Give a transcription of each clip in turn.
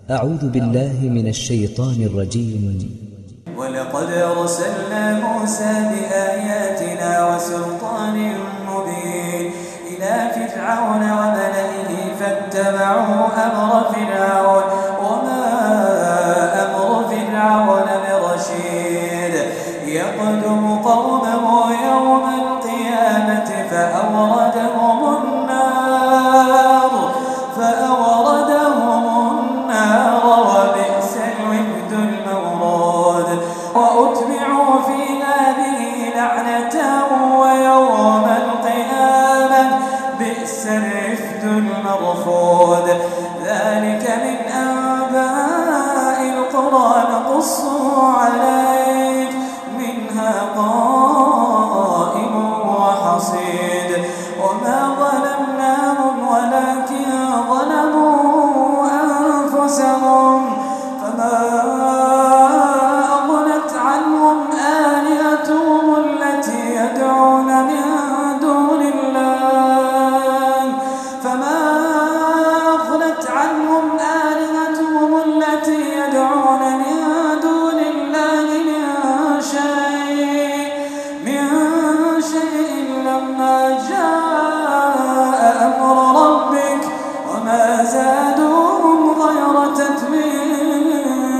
أعوذ بالله من الشيطان الرجيم. ولقد أرسلنا موسى بآياتنا وسلطان مبين إلى فرعون وملئه فاتبعوا أمر فرعون وما أمر فرعون برشيد يقدم قومه يوم القيامة فأوردهم النار وبئس الورد المورود وأتبعوا في هذه لعنة ويوم القيامة بئس الرفد المرفود ذلك من أنباء القرى نقصه عليك منها قائم وحصيد وما ظلمناهم ولكن ظلموا أنفسهم فما أغنت عنهم آلهتهم التي يدعون من دون الله من شيء لما جاء أمر ربك وما زادوهم غير تتبيب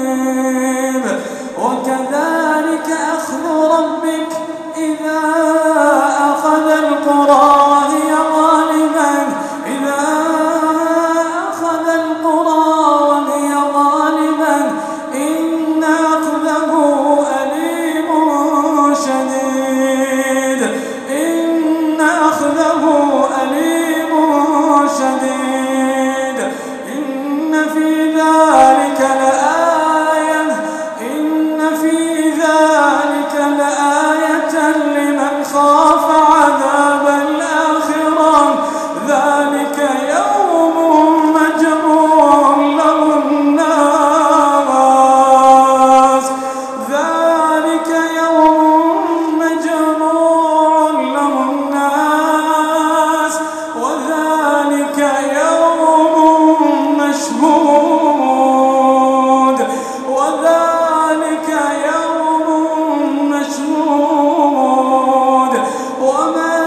وكذلك أخذ ربك إذا أخذ القرى وهي ظالمة إن أخذه أليم شديد إن في ذلك لآية لمن خاف عذاب الآخرة ذلك يوم مجموع له الناس وذلك يوم مشهود وما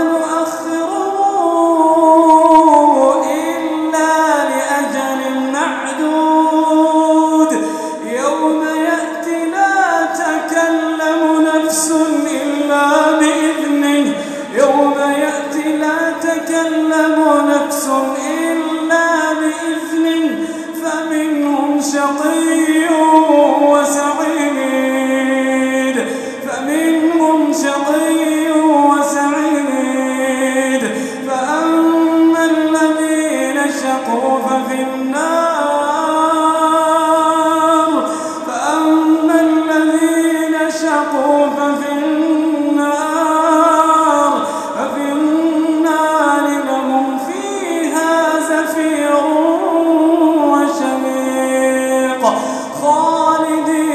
نؤخره إلا لأجل معدود يوم يأتي لا تكلم نفس إلا بإذنه فمنهم شقي وسعيد فأما الذين شقوا ففي النار لهم فيها زفير وشهيق خالدين